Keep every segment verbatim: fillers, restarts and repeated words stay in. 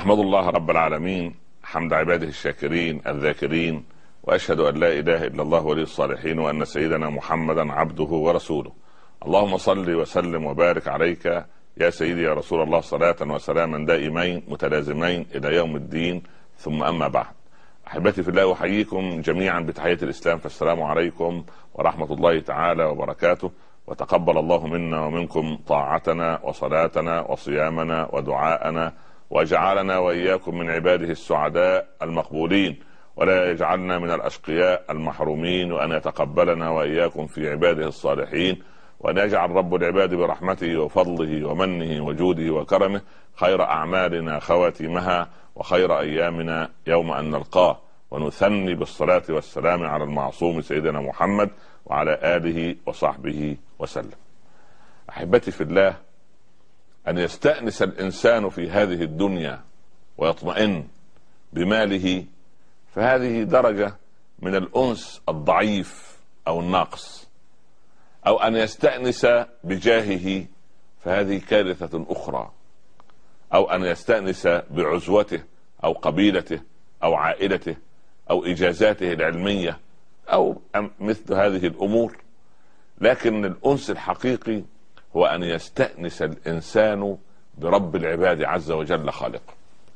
أحمد الله رب العالمين حمد عباده الشاكرين الذاكرين، وأشهد أن لا إله إلا الله ولي الصالحين، وأن سيدنا محمدا عبده ورسوله. اللهم صل وسلم وبارك عليك يا سيدي يا رسول الله، صلاة وسلاما دائمين متلازمين إلى يوم الدين، ثم أما بعد. أحبتي في الله، أحييكم جميعا بتحية الإسلام، فالسلام عليكم ورحمة الله تعالى وبركاته، وتقبل الله منا ومنكم طاعتنا وصلاتنا وصيامنا ودعاءنا، وجعلنا وإياكم من عباده السعداء المقبولين، ولا يجعلنا من الأشقياء المحرومين، وأن يتقبلنا وإياكم في عباده الصالحين، وأن يجعل رب العباد برحمته وفضله ومنه وجوده وكرمه خير أعمالنا خواتيمها، وخير أيامنا يوم أن نلقاه، ونثني بالصلاة والسلام على المعصوم سيدنا محمد وعلى آله وصحبه وسلم. أحبتي في الله، أن يستأنس الإنسان في هذه الدنيا ويطمئن بماله، فهذه درجة من الأنس الضعيف أو الناقص، أو أن يستأنس بجاهه، فهذه كارثة أخرى، أو أن يستأنس بعزوته أو قبيلته أو عائلته أو إجازاته العلمية أو مثل هذه الأمور. لكن الأنس الحقيقي هو أن يستأنس الإنسان برب العباد عز وجل خالقه.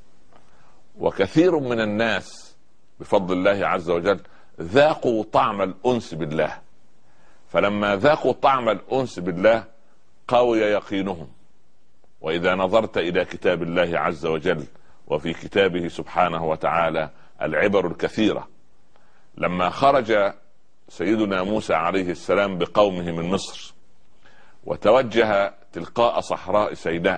وكثير من الناس بفضل الله عز وجل ذاقوا طعم الأنس بالله، فلما ذاقوا طعم الأنس بالله قوي يقينهم. وإذا نظرت إلى كتاب الله عز وجل وفي كتابه سبحانه وتعالى العبر الكثيرة، لما خرج سيدنا موسى عليه السلام بقومه من مصر وتوجه تلقاء صحراء سيناء،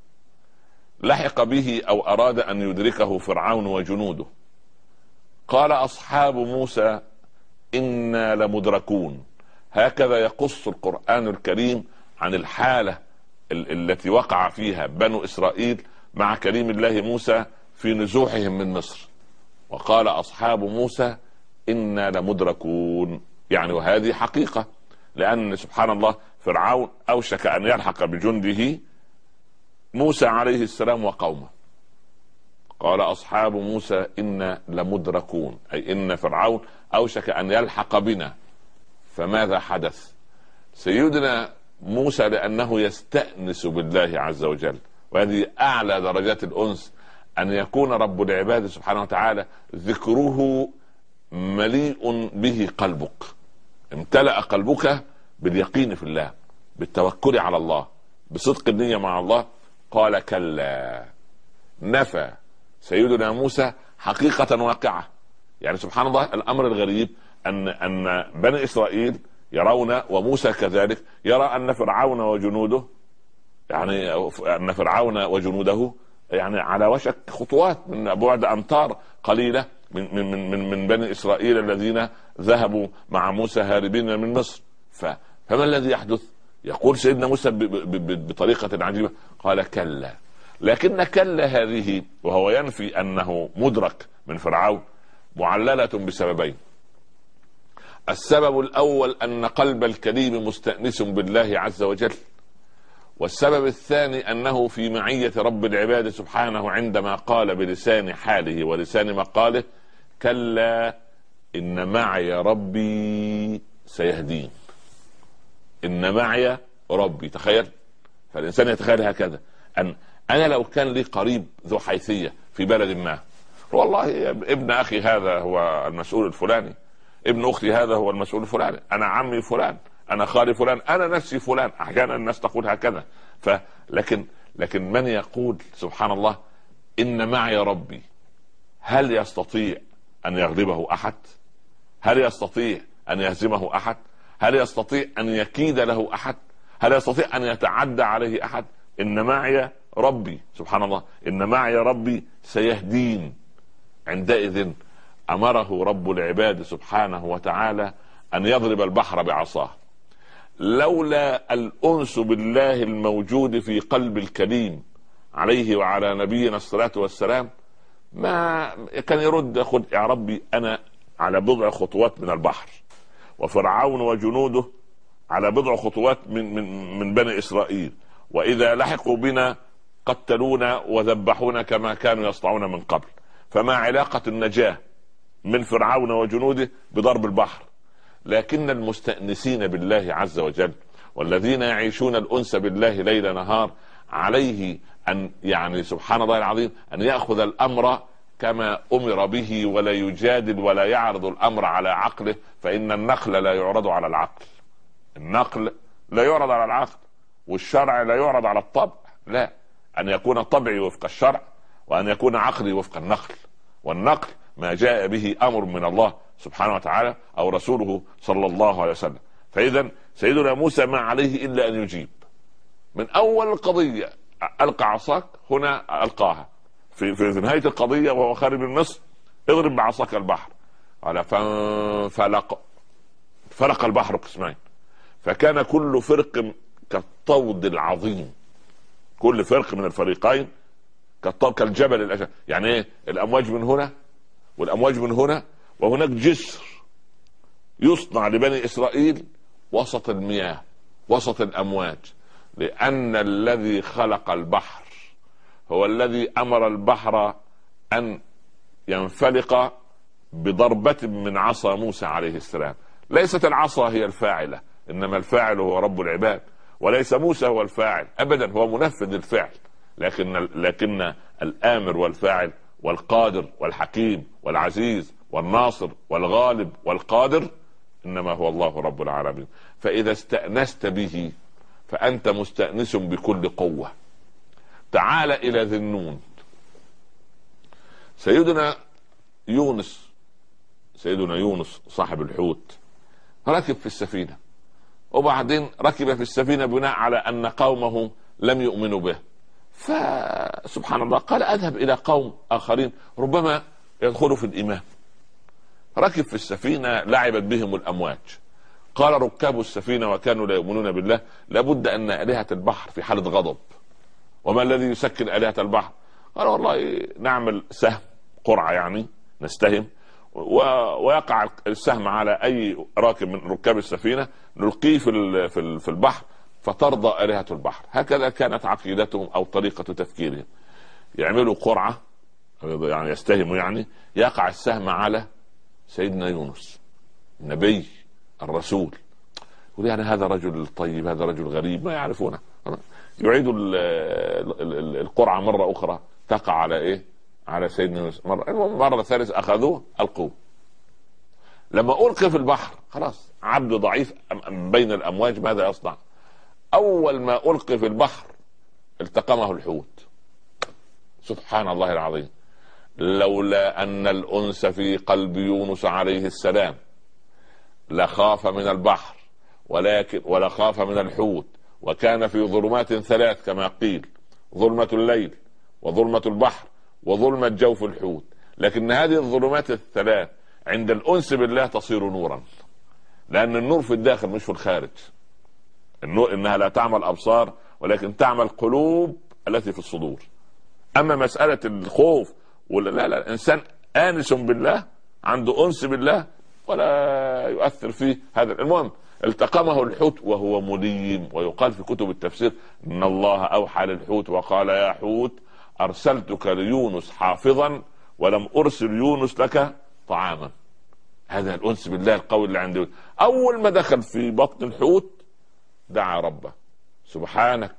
لحق به أو أراد أن يدركه فرعون وجنوده. قال أصحاب موسى إنا لمدركون. هكذا يقص القرآن الكريم عن الحالة التي وقع فيها بنو إسرائيل مع كريم الله موسى في نزوحهم من مصر. وقال أصحاب موسى إنا لمدركون، يعني وهذه حقيقة، لأن سبحان الله فرعون أوشك أن يلحق بجنده موسى عليه السلام وقومه. قال أصحاب موسى إنا لمدركون، أي إن فرعون أوشك أن يلحق بنا. فماذا حدث؟ سيدنا موسى لأنه يستأنس بالله عز وجل، وهذه أعلى درجات الأنس، أن يكون رب العباد سبحانه وتعالى ذكره مليء به قلبك، امتلأ قلبك باليقين في الله، بالتوكل على الله، بصدق النية مع الله. قال كلا. نفى سيدنا موسى حقيقة واقعة. يعني سبحان الله الأمر الغريب أن أن بني إسرائيل يرون، وموسى كذلك يرى، أن فرعون وجنوده يعني أن فرعون وجنوده يعني على وشك خطوات من بعد أمتار قليلة من من من من بني إسرائيل الذين ذهبوا مع موسى هاربين من مصر. فما الذي يحدث؟ يقول سيدنا موسى بطريقة عجيبة، قال كلا. لكن كلا هذه وهو ينفي أنه مدرك من فرعون معللة بسببين. السبب الأول أن قلب الكريم مستأنس بالله عز وجل، والسبب الثاني أنه في معية رب العباد سبحانه عندما قال بلسان حاله ولسان مقاله كلا إن معي ربي سيهدين. إن معي ربي، تخيل. فالإنسان يتخيل هكذا، أن أنا لو كان لي قريب ذو حيثية في بلد ما، والله ابن أخي هذا هو المسؤول الفلاني، ابن أختي هذا هو المسؤول الفلاني، أنا عمي فلان، أنا خالي فلان، أنا نفسي فلان. أحيانا الناس تقول هكذا. فلكن لكن من يقول سبحان الله إن معي ربي، هل يستطيع أن يغلبه أحد؟ هل يستطيع أن يهزمه أحد؟ هل يستطيع أن يكيد له أحد؟ هل يستطيع أن يتعدى عليه أحد؟ إن معي ربي، سبحان الله، إن معي ربي سيهدين. عندئذ أمره رب العباد سبحانه وتعالى أن يضرب البحر بعصاه. لولا الأنس بالله الموجود في قلب الكريم عليه وعلى نبينا الصلاة والسلام ما كان يرد، خد يا ربي أنا على بضع خطوات من البحر، وفرعون وجنوده على بضع خطوات من من من بني إسرائيل، وإذا لحقوا بنا قتلونا وذبحونا كما كانوا يصنعون من قبل، فما علاقة النجاة من فرعون وجنوده بضرب البحر؟ لكن المستأنسين بالله عز وجل والذين يعيشون الأنس بالله ليل نهار عليه أن يعني سبحان الله العظيم أن يأخذ الأمر كما أمر به ولا يجادل ولا يعرض الأمر على عقله، فإن النقل لا يعرض على العقل، النقل لا يعرض على العقل، والشرع لا يعرض على الطبع، لا، أن يكون طبعي وفق الشرع وأن يكون عقلي وفق النقل، والنقل ما جاء به أمر من الله سبحانه وتعالى أو رسوله صلى الله عليه وسلم. فإذا سيدنا موسى ما عليه إلا أن يجيب من أول القضية، ألقى عصاك، هنا ألقاها في, في نهاية القضية وهو خارج من مصر، اضرب بعصاك البحر، قال فانفلق، فلق البحر قسمين، فكان كل فرق كالطود العظيم، كل فرق من الفريقين كالطود كالجبل الأشد. يعني ايه؟ الأمواج من هنا والأمواج من هنا، وهناك جسر يصنع لبني إسرائيل وسط المياه وسط الأمواج، لأن الذي خلق البحر هو الذي أمر البحر أن ينفلق بضربة من عصا موسى عليه السلام. ليست العصا هي الفاعلة، إنما الفاعل هو رب العباد، وليس موسى هو الفاعل أبدا، هو منفذ الفعل، لكن لكن الآمر والفاعل والقادر والحكيم والعزيز والناصر والغالب والقادر إنما هو الله رب العالمين. فإذا استأنست به فأنت مستأنس بكل قوة. تعال إلى ذي النون، سيدنا يونس سيدنا يونس صاحب الحوت ركب في السفينة، وبعدين ركب في السفينة بناء على أن قومه لم يؤمنوا به، فسبحان الله قال أذهب إلى قوم آخرين ربما يدخلوا في الإيمان. ركب في السفينة، لعبت بهم الأمواج، قال ركاب السفينة وكانوا لا يؤمنون بالله لابد أن آلهة البحر في حالة غضب. وما الذي يسكن آلهة البحر؟ قال والله نعمل سهم، قرعة يعني نستهم، ويقع السهم على أي راكب من ركاب السفينة نلقيه في في البحر فترضى آلهة البحر. هكذا كانت عقيدتهم أو طريقة تفكيرهم. يعملوا قرعة يعني يستهموا، يعني يقع السهم على سيدنا يونس النبي الرسول، يقول يعني هذا رجل طيب، هذا رجل غريب ما يعرفونه، يعيدوا القرعة مرة أخرى تقع على إيه؟ على سيدنا يونس. مرة مرة ثالثة أخذوه ألقوه. لما ألقي في البحر خلاص عبد ضعيف بين الأمواج، ماذا يصنع؟ أول ما ألقي في البحر التقمه الحوت. سبحان الله العظيم، لولا أن الأنس في قلب يونس عليه السلام لخاف من البحر ولكن ولا خاف من الحوت، وكان في ظلمات ثلاث كما قيل، ظلمة الليل وظلمة البحر وظلمة جوف الحوت، لكن هذه الظلمات الثلاث عند الأنس بالله تصير نورا، لأن النور في الداخل مش في الخارج. النور إنها لا تعمل أبصار ولكن تعمل قلوب التي في الصدور. أما مسألة الخوف ولا لا لا، الإنسان آنس بالله عنده أنس بالله ولا يؤثر فيه هذا. المهم التقمه الحوت وهو مليم، ويقال في كتب التفسير إن الله أوحى للحوت وقال يا حوت أرسلتك ليونس حافظا ولم أرسل يونس لك طعاما. هذا الأنس بالله القوي اللي عنده. أول ما دخل في بطن الحوت دعا ربه سبحانك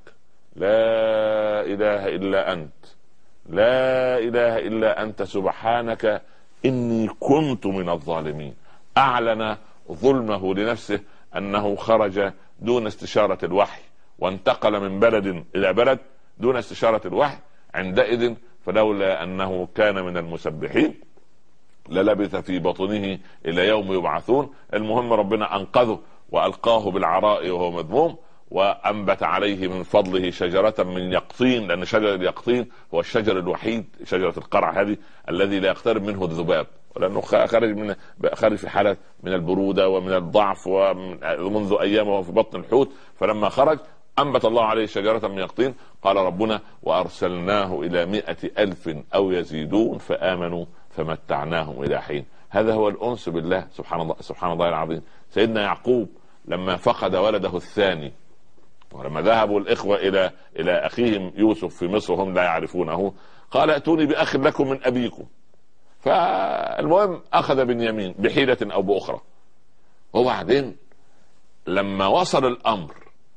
لا إله إلا أنت، لا إله إلا أنت سبحانك إني كنت من الظالمين. أعلن ظلمه لنفسه أنه خرج دون استشارة الوحي، وانتقل من بلد إلى بلد دون استشارة الوحي. عندئذ فلولا أنه كان من المسبحين للبث في بطنه إلى يوم يبعثون. المهم ربنا أنقذه وألقاه بالعراء وهو مذموم، وأنبت عليه من فضله شجرة من يقطين، لأن شجر اليقطين هو الشجر الوحيد، شجرة القرع هذه الذي لا يقترب منه الذباب، ولأنه خرج من خرج في حالة من البرودة ومن الضعف ومنذ أيام وهو في بطن الحوت، فلما خرج أنبت الله عليه شجرة من يقطين. قال ربنا وأرسلناه إلى مئة ألف أو يزيدون فآمنوا فمتعناهم إلى حين. هذا هو الأنس بالله. سبحان الله سبحان الله العظيم. سيدنا يعقوب لما فقد ولده الثاني ولما ذهبوا الإخوة إلى إلى أخيهم يوسف في مصر وهم لا يعرفونه قال ائتوني بأخ لكم من أبيكم. فالمهم أخذ بنيامين بحيلة أو بأخرى. وبعدين لما وصل الأمر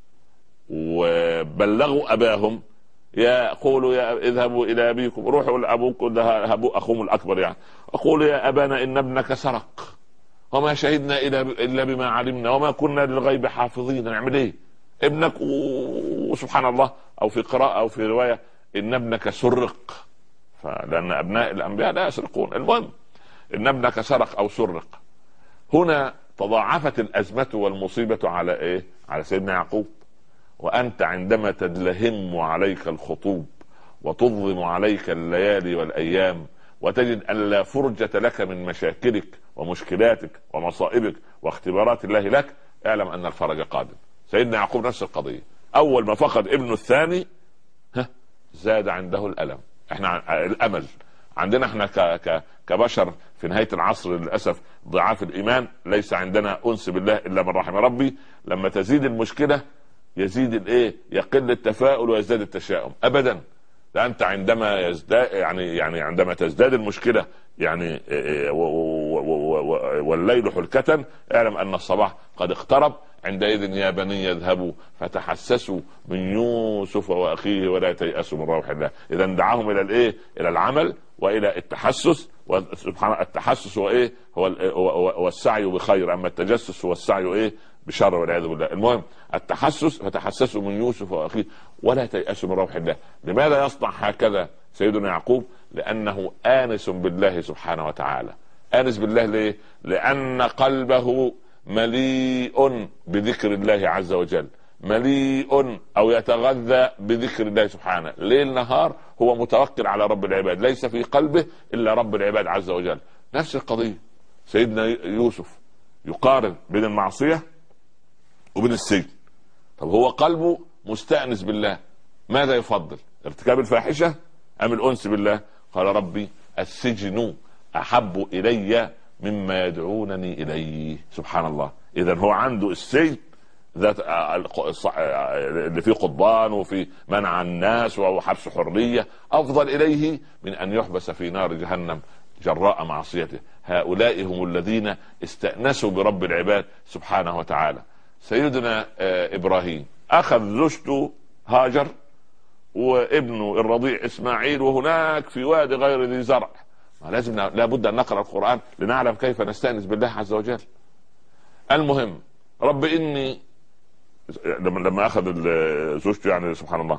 وبلغوا أباهم يقولوا يا اذهبوا إلى أبيكم، روحوا لأبوكم، ذهبوا أخوهم الأكبر يعني، وقولوا يا أبانا إن ابنك سرق وما شهدنا إلا بما علمنا وما كنا للغيب حافظين. نعمل إيه؟ ابنك وسبحان الله، أو في قراءة أو في رواية إن ابنك سرق، فلأن أبناء الأنبياء لا يسرقون. المهم إن ابنك سرق أو سرق. هنا تضاعفت الأزمة والمصيبة على إيه؟ على سيدنا يعقوب. وأنت عندما تدلهم عليك الخطوب وتظلم عليك الليالي والأيام وتجد أن لا فرجة لك من مشاكلك ومشكلاتك ومصائبك واختبارات الله لك، اعلم أن الفرج قادم. سيدنا يعقوب نفس القضية، أول ما فقد ابنه الثاني ها زاد عنده الألم. احنا الأمل عندنا احنا ك ك كبشر في نهاية العصر للأسف ضعاف الإيمان، ليس عندنا أنس بالله إلا من رحم ربي. لما تزيد المشكلة يزيد الايه؟ يقل التفاؤل ويزداد التشاؤم. ابدا، ده انت عندما يزداد يعني يعني عندما تزداد المشكله يعني والليل حلكة، اعلم ان الصباح قد اقترب. عندئذ يا بني يذهبوا فتحسسوا من يوسف واخيه ولا تيأسوا من روح الله. اذا دعاهم الى الايه؟ الى العمل والى التحسس. وسبحان التحسس هو ايه؟ هو السعي بخير، اما التجسس هو السعي ايه؟ بشر والعياذ بالله. المهم التحسس، فتحسسوا من يوسف واخيه ولا تيأسوا من روح الله. لماذا يصنع هكذا سيدنا يعقوب؟ لانه آنس بالله سبحانه وتعالى. آنس بالله ليه؟ لان قلبه مليء بذكر الله عز وجل، مليء او يتغذى بذكر الله سبحانه ليل نهار. هو متوكل على رب العباد، ليس في قلبه الا رب العباد عز وجل. نفس القضية سيدنا يوسف يقارن بين المعصية وبين السجن. طب هو قلبه مستأنس بالله، ماذا يفضل؟ ارتكاب الفاحشة ام الأنس بالله؟ قال ربي السجن احب الي مما يدعونني اليه. سبحان الله. اذا هو عنده السجن ذات اللي فيه قضبان وفي منع الناس وحبس حرية افضل اليه من ان يحبس في نار جهنم جراء معصيته. هؤلاء هم الذين استأنسوا برب العباد سبحانه وتعالى. سيدنا ابراهيم اخذ زوجته هاجر وابنه الرضيع اسماعيل وهناك في وادي غير ذي زرع. لازم لابد ان نقرأ القرآن لنعلم كيف نستأنس بالله عز وجل. المهم رب اني لما اخذ زوجته يعني سبحان الله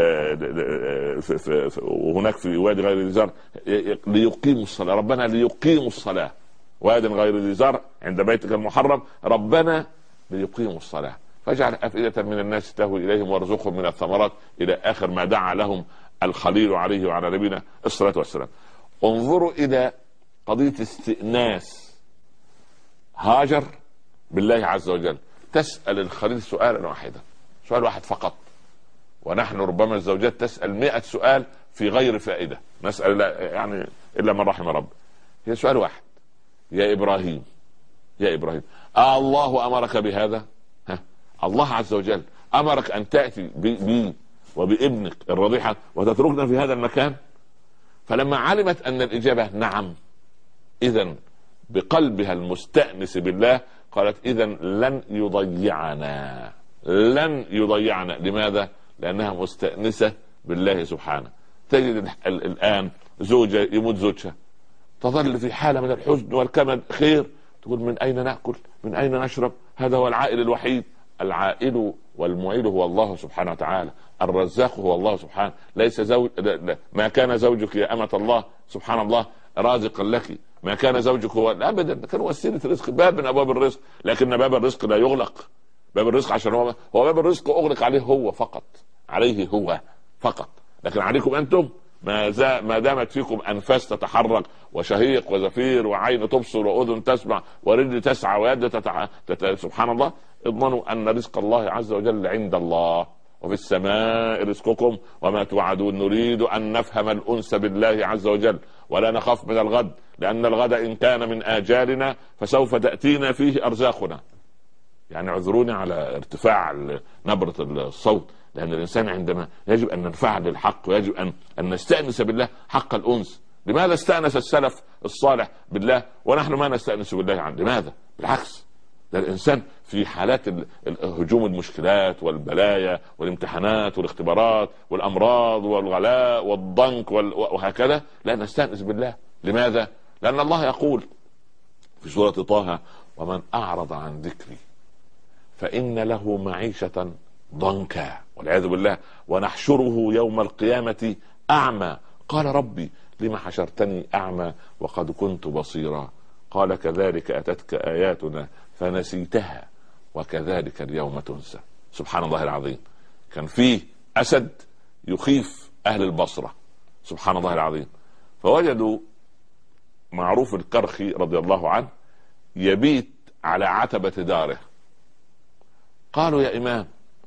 وهناك في وادي غير ذي زرع ليقيموا الصلاة، ربنا ليقيموا الصلاة، واد غير ذي زرع عند بيتك المحرم، ربنا ليقيموا الصلاة فاجعل أفئدة من الناس تهوي إليهم وارزقهم من الثمرات إلى آخر ما دعا لهم الخليل عليه وعلى نبينا الصلاة والسلام. انظروا إلى قضية استئناس هاجر بالله عز وجل. تسأل الخليل سؤالا واحدا، سؤال واحد فقط، ونحن ربما الزوجات تسأل مئة سؤال في غير فائدة، نسأل يعني إلا من رحم رب. هي سؤال واحد، يا إبراهيم يا إبراهيم آه الله أمرك بهذا؟ ها؟ الله عز وجل أمرك أن تأتي بي وبابنك الرضيع وتتركنا في هذا المكان؟ فلما علمت أن الإجابة نعم، إذن بقلبها المستأنس بالله قالت إذن لن يضيعنا، لن يضيعنا. لماذا؟ لأنها مستأنسة بالله سبحانه. تجد الآن زوجة يموت زوجها تظل في حالة من الحزن والكمد، خير تقول من أين نأكل؟ من أين نشرب؟ هذا هو العائل الوحيد. العائل والمعيل هو الله سبحانه وتعالى، الرزاق هو الله سبحانه. ليس زوج ما كان زوجك يا أمة الله سبحان الله رازقا لك، ما كان زوجك هو أبدا، كان وسيلة رزق، باب من أبواب الرزق، لكن باب الرزق لا يغلق. باب الرزق عشان هو هو باب الرزق أغلق عليه هو فقط، عليه هو فقط، لكن عليكم أنتم ما, ما دامت فيكم أنفاس تتحرك وشهيق وزفير وعين تبصر وأذن تسمع ورجل تسعى ويد تتع... تت... سبحان الله. اضمنوا أن رزق الله عز وجل عند الله، وفي السماء رزقكم وما توعدون. نريد أن نفهم الأنس بالله عز وجل ولا نخاف من الغد، لأن الغد إن كان من آجالنا فسوف تأتينا فيه أرزاقنا. يعني اعذروني على ارتفاع نبرة الصوت، لأن الإنسان عندما يجب أن ننفعل للحق ويجب أن أن نستأنس بالله حق الأنس. لماذا استأنس السلف الصالح بالله ونحن ما نستأنس بالله عنه؟ لماذا؟ بالعكس، ده الإنسان في حالات هجوم المشكلات والبلايا والامتحانات والاختبارات والأمراض والغلاء والضنك وهكذا لا نستأنس بالله. لماذا؟ لأن الله يقول في سورة طه: ومن أعرض عن ذكري فإن له معيشة ضنكا والعياذ بالله ونحشره يوم القيامة أعمى قال ربي لما حشرتني أعمى وقد كنت بصيرا قال كذلك أتتك آياتنا فنسيتها وكذلك اليوم تنسى. سبحان الله العظيم. كان فيه أسد يخيف أهل البصرة، سبحان الله العظيم، فوجدوا معروف الكرخي رضي الله عنه يبيت على عتبة داره. قالوا يا إمام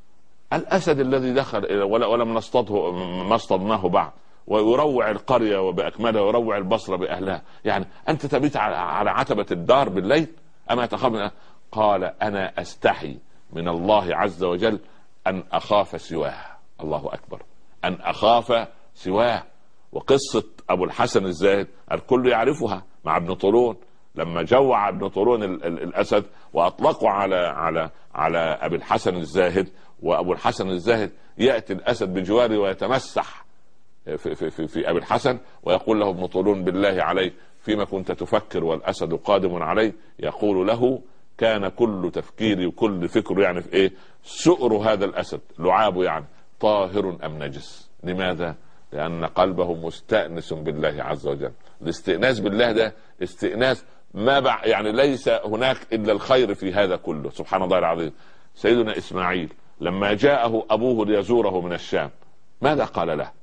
الأسد الذي دخل ولم نصطده ما اصطدناه بعد ويروع القرية وبأكملها ويروع البصرة بأهلها، يعني أنت تبيت على عتبة الدار بالليل أما تخاف؟ قال أنا أستحي من الله عز وجل أن أخاف سواه. الله أكبر، أن أخاف سواه. وقصة أبو الحسن الزاهد الكل يعرفها مع ابن طولون، لما جوع ابن طولون الأسد وأطلقوا على على على أبي الحسن الزاهد، وأبو الحسن الزاهد يأتي الأسد بجواره ويتمسح في, في, في, في أبي الحسن ويقول له ابن طولون بالله عليك فيما كنت تفكر والأسد قادم عليه؟ يقول له كان كل تفكيري وكل فكره يعني في إيه؟ سؤر هذا الأسد لعابه يعني طاهر أم نجس. لماذا؟ لأن قلبه مستأنس بالله عز وجل. الاستئناس بالله ده استئناس ما بع... يعني ليس هناك إلا الخير في هذا كله. سبحان الله العظيم. سيدنا إسماعيل لما جاءه أبوه ليزوره من الشام ماذا قال له؟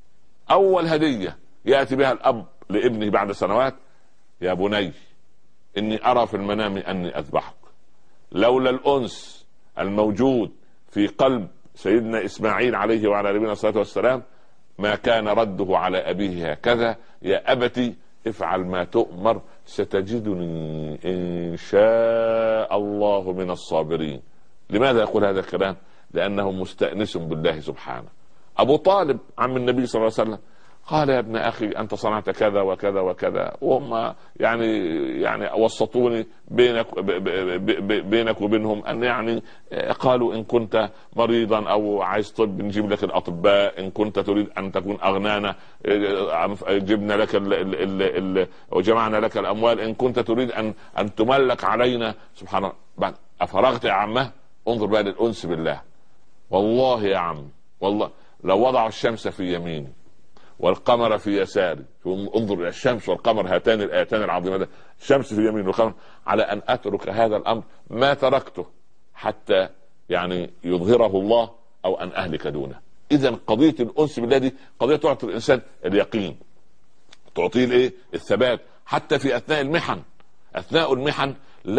أول هدية يأتي بها الأب لابنه بعد سنوات: يا بني إني أرى في المنام أني أذبحك. لولا الأنس الموجود في قلب سيدنا إسماعيل عليه وعلى نبينا الصلاة والسلام ما كان رده على أبيه هكذا: يا أبتي افعل ما تؤمر ستجدني إن شاء الله من الصابرين. لماذا يقول هذا الكلام؟ لأنه مستأنس بالله سبحانه. أبو طالب عم النبي صلى الله عليه وسلم قال: يا ابن أخي أنت صنعت كذا وكذا وكذا، وهم يعني يعني وسطوني بينك بينك وبينهم أن يعني قالوا إن كنت مريضا أو عايز طب نجيب لك الأطباء، إن كنت تريد أن تكون أغنانا جبنا لك ال ال ال وجمعنا لك الأموال، إن كنت تريد أن أن تملك علينا. سبحان الله. بعد أفرغت يا عمه؟ انظر بقى للأنس بالله. والله يا عم والله لو وضعوا الشمس في يميني والقمر في يساري، انظر الى الشمس والقمر هاتان الايتان العظيمتان، الشمس في يمين والقمر، على ان اترك هذا الامر ما تركته حتى يعني يظهره الله او ان اهلك دونه. اذا قضيه الانس بالله دي قضيه تعطي الانسان اليقين، تعطيه الايه؟ الثبات، حتى في اثناء المحن. اثناء المحن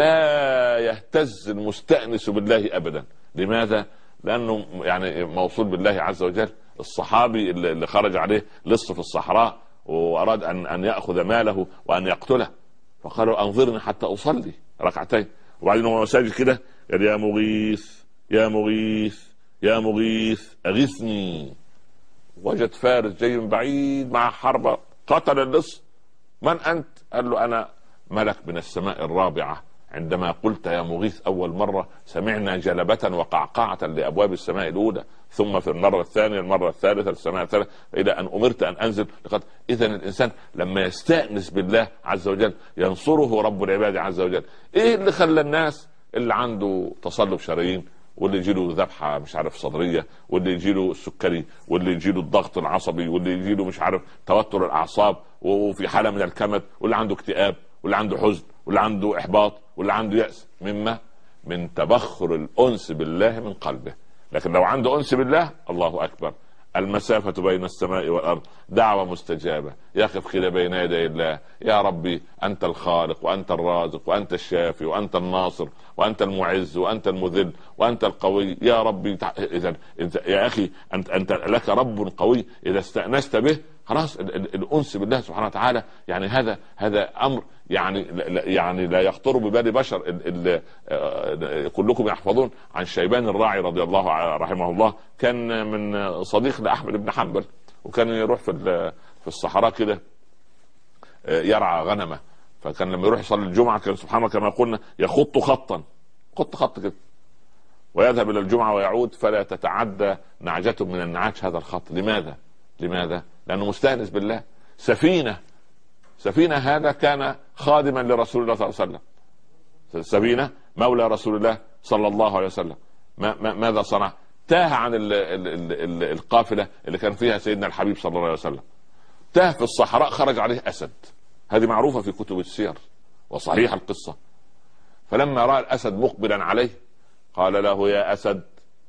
لا يهتز المستأنس بالله ابدا. لماذا؟ لانه يعني موصول بالله عز وجل. الصحابي اللي خرج عليه لص في الصحراء واراد ان ان ياخذ ماله وان يقتله، فقالوا انظرني حتى اصلي ركعتين، وبعدين هو ساجد كده قال: يا مغيث يا مغيث يا مغيث اغثني. وجد فارس جاي من بعيد مع حربة قتل اللص. من انت؟ قال له: انا ملك من السماء الرابعة، عندما قلت يا مغيث أول مرة سمعنا جلبة وقعقعة لأبواب السماء الأولى، ثم في المرة الثانية المرة الثالثة السماء الثالثة إلى أن أمرت أن أنزل لقد. إذن الإنسان لما يستأنس بالله عز وجل ينصره رب العباد عز وجل. إيه اللي خلى الناس اللي عنده تصلب شرايين واللي يجيله ذبحة مش عارف صدرية واللي يجيله السكري واللي يجيله الضغط العصبي واللي يجيله مش عارف توتر الأعصاب وفي حالة من الكمد واللي عنده اكتئاب واللي عنده حزن واللي عنده إحباط واللي عنده يأس؟ مما من تبخر الأنس بالله من قلبه. لكن لو عنده أنس بالله الله أكبر، المسافة بين السماء والأرض دعوة مستجابة، يقف كده بين يدي الله: يا ربي أنت الخالق وأنت الرازق وأنت الشافي وأنت الناصر وأنت المعز وأنت المذل وأنت القوي يا ربي. إذا يا أخي أنت, أنت لك رب قوي، إذا استأنست به خلاص الانس بالله سبحانه وتعالى يعني هذا هذا امر يعني يعني لا يخطر ببال بشر. ال ال كلكم يحفظون عن شيبان الراعي رضي الله رحمه الله، كان من صديق لاحمد بن حنبل، وكان يروح في في الصحراء كده يرعى غنمه، فكان لما يروح يصلي الجمعه كان سبحان الله كما قلنا يخط خطا خط خط كده، ويذهب الى الجمعه ويعود فلا تتعدى نعجه من النعاج هذا الخط. لماذا؟ لماذا؟ لانه مستانس بالله. سفينه سفينه هذا كان خادما لرسول الله صلى الله عليه وسلم، سفينه مولى رسول الله صلى الله عليه وسلم. ما ما ماذا صنع؟ تاه عن ال ال ال ال القافله اللي كان فيها سيدنا الحبيب صلى الله عليه وسلم، تاه في الصحراء، خرج عليه اسد، هذه معروفه في كتب السير وصحيح القصه. فلما راى الاسد مقبلا عليه قال له: يا اسد،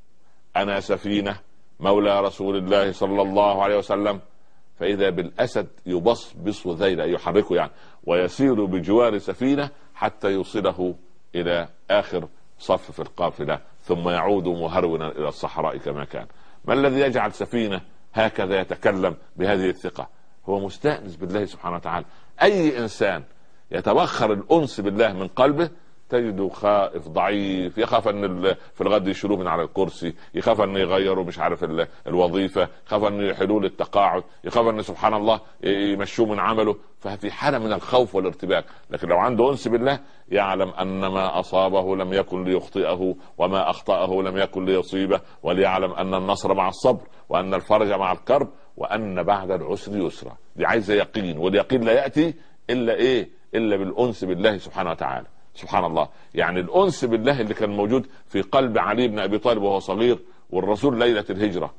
انا سفينه مولى رسول الله صلى الله عليه وسلم. فاذا بالاسد يبصبص ذيلا، يحركه يعني، ويسير بجوار سفينه حتى يوصله الى اخر صف في القافله، ثم يعود مهرونا الى الصحراء كما كان. ما الذي يجعل سفينه هكذا يتكلم بهذه الثقه؟ هو مستأنس بالله سبحانه وتعالى. اي انسان يتبخر الانس بالله من قلبه تجده خائف ضعيف، يخاف ان في الغد يشيلوه من على الكرسي، يخاف ان يغيروا مش عارف الوظيفه، يخاف ان يحلوا له التقاعد، يخاف ان سبحان الله يمشوه من عمله، ففي حاله من الخوف والارتباك. لكن لو عنده انس بالله يعلم ان ما اصابه لم يكن ليخطئه، وما اخطاه لم يكن ليصيبه، وليعلم ان النصر مع الصبر، وان الفرج مع الكرب، وان بعد العسر يسرا. دي عايزه يقين، واليقين لا ياتي الا ايه؟ الا بالانس بالله سبحانه وتعالى. سبحان الله، يعني الانس بالله اللي كان موجود في قلب علي بن ابي طالب وهو صغير، والرسول ليله الهجره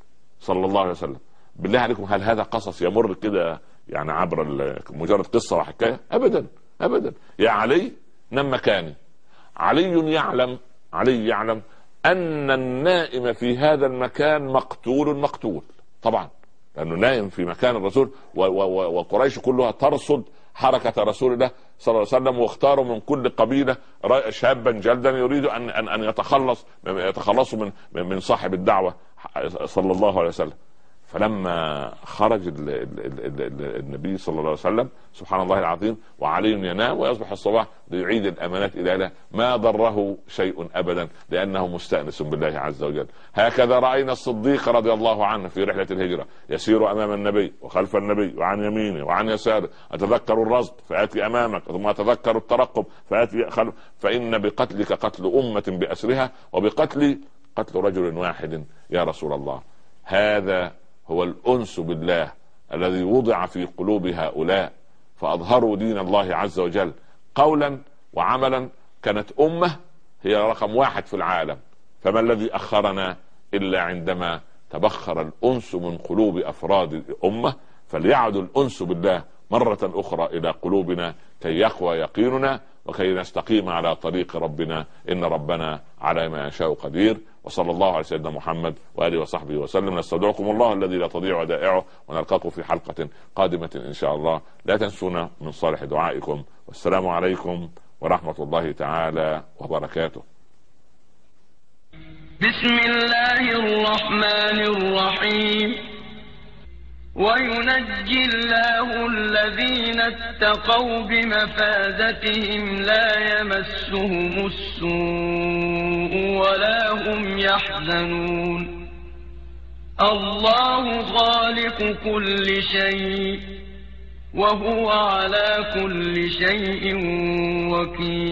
صلى الله عليه وسلم. بالله عليكم، هل هذا قصص يمر كده يعني عبر مجرد قصه وحكايه؟ ابدا ابدا. يا علي نم مكاني. علي يعلم علي يعلم ان النائم في هذا المكان مقتول مقتول طبعا، لانه نائم في مكان الرسول، وقريش كلها ترصد حركة رسول الله صلى الله عليه وسلم، واختاروا من كل قبيلة شابا جلدا يريد أن أن أن يتخلص يتخلصوا من من صاحب الدعوة صلى الله عليه وسلم. فلما خرج ال ال ال ال النبي صلى الله عليه وسلم سبحان الله العظيم، وعلي ينام ويصبح الصباح ليعيد الأمانات إلى له، ما ضره شيء أبدا، لأنه مستأنس بالله عز وجل. هكذا رأينا الصديق رضي الله عنه في رحلة الهجرة يسير أمام النبي وخلف النبي وعن يمينه وعن يساره، أتذكر الرصد فآتي أمامك، ثم أتذكر الترقب فآتي خلف، فإن بقتلك قتل أمة بأسرها، وبقتلي قتل رجل واحد يا رسول الله. هذا هو الأنس بالله الذي وضع في قلوب هؤلاء، فأظهروا دين الله عز وجل قولا وعملا. كانت أمة هي رقم واحد في العالم، فما الذي أخرنا إلا عندما تبخر الأنس من قلوب أفراد الأمة. فليعد الأنس بالله مرة أخرى إلى قلوبنا كي يقوى يقيننا، وكي نستقيم على طريق ربنا، إن ربنا على ما يشاء قدير. وصلى الله على سيدنا محمد وآله وصحبه وسلم. نستودعكم الله الذي لا تضيع ودائعه، ونلقاكم في حلقة قادمة إن شاء الله. لا تنسونا من صالح دعائكم، والسلام عليكم ورحمة الله تعالى وبركاته. بسم الله الرحمن الرحيم. وينجي الله الذين اتقوا بمفازتهم لا يمسهم السوء ولا هم يحزنون. الله خالق كل شيء وهو على كل شيء وكيل.